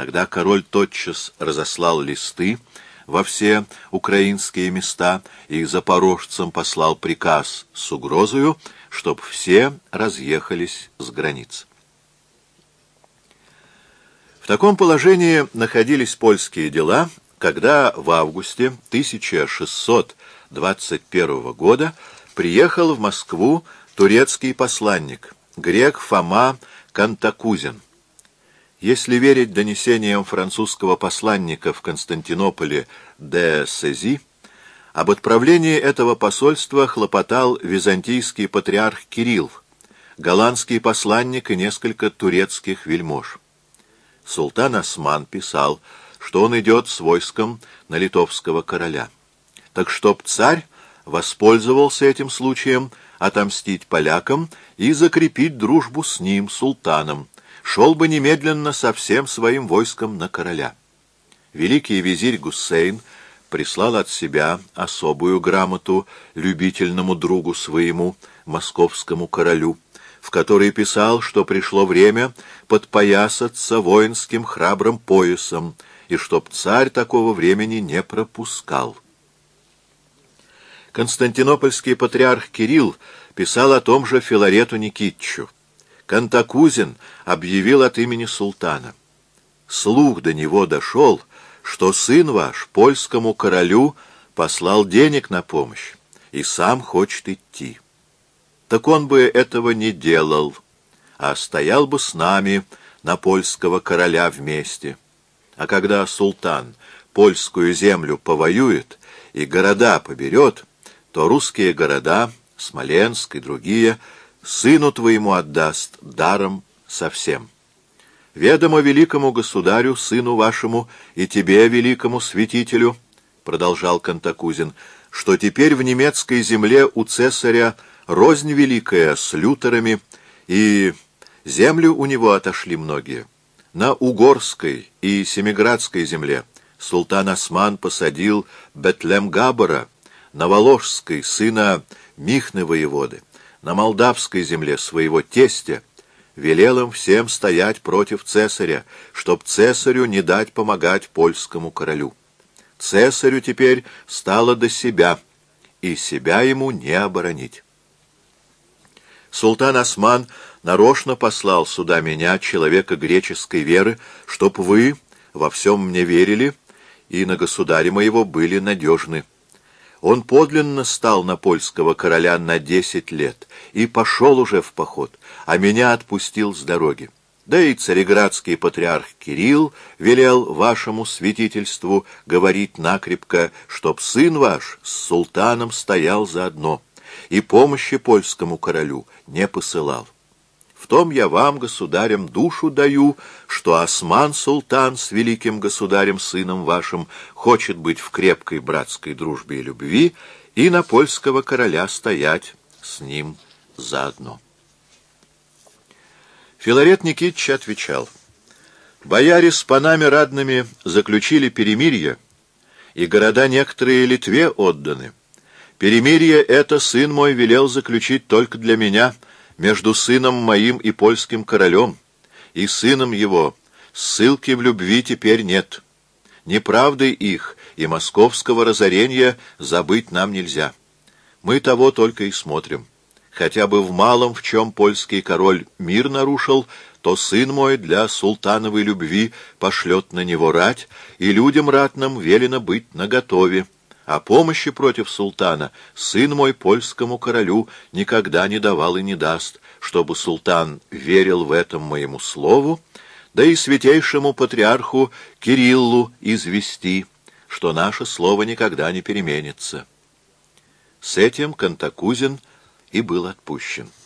Тогда король тотчас разослал листы во все украинские места и запорожцам послал приказ с угрозою, чтоб все разъехались с границ. В таком положении находились польские дела, когда в августе 1621 года приехал в Москву турецкий посланник, грек Фома Кантакузин. Если верить донесениям французского посланника в Константинополе де Сези, об отправлении этого посольства хлопотал византийский патриарх Кирилл, голландский посланник и несколько турецких вельмож. Султан Осман писал, что он идет с войском на литовского короля. Так чтоб царь воспользовался этим случаем отомстить полякам и закрепить дружбу с ним, султаном, шел бы немедленно со всем своим войском на короля. Великий визирь Гусейн прислал от себя особую грамоту любительному другу своему, московскому королю, в которой писал, что пришло время подпоясаться воинским храбрым поясом, и чтоб царь такого времени не пропускал. Константинопольский патриарх Кирилл писал о том же Филарету Никитичу. Кантакузин объявил от имени султана: «Слух до него дошел, что сын ваш польскому королю послал денег на помощь и сам хочет идти. Так он бы этого не делал, а стоял бы с нами на польского короля вместе. А когда султан польскую землю повоюет и города поберет, то русские города, Смоленск и другие, сыну твоему отдаст даром совсем. Ведомо великому государю, сыну вашему, и тебе, великому святителю, — продолжал Кантакузин, — что теперь в немецкой земле у цесаря рознь великая с лютерами, и землю у него отошли многие. На Угорской и Семиградской земле султан Осман посадил Бетлем-Габора, на Воложской сына Михны воеводы, на Молдавской земле своего тестя, велел им всем стоять против цесаря, чтоб цесарю не дать помогать польскому королю. Цесарю теперь стало до себя, и себя ему не оборонить. Султан Осман нарочно послал сюда меня, человека греческой веры, чтоб вы во всем мне верили и на государя моего были надежны. Он подлинно стал на польского короля на 10 лет и пошел уже в поход, а меня отпустил с дороги. Да и цареградский патриарх Кирилл велел вашему святительству говорить накрепко, чтоб сын ваш с султаном стоял заодно и помощи польскому королю не посылал. В том я вам, государям, душу даю, что Осман-султан с великим государем-сыном вашим хочет быть в крепкой братской дружбе и любви и на польского короля стоять с ним заодно. Филарет Никитич отвечал: «Бояре с панами радными заключили перемирие, и города некоторые Литве отданы. Перемирие это сын мой велел заключить только для меня, между сыном моим и польским королем, и сыном его ссылки в любви теперь нет. Неправды их и московского разорения забыть нам нельзя. Мы того только и смотрим. Хотя бы в малом, в чем польский король мир нарушил, то сын мой для султановой любви пошлет на него рать, и людям ратным велено быть наготове. А помощи против султана сын мой польскому королю никогда не давал и не даст, чтобы султан верил в этом моему слову, да и святейшему патриарху Кириллу извести, что наше слово никогда не переменится». С этим Кантакузин и был отпущен.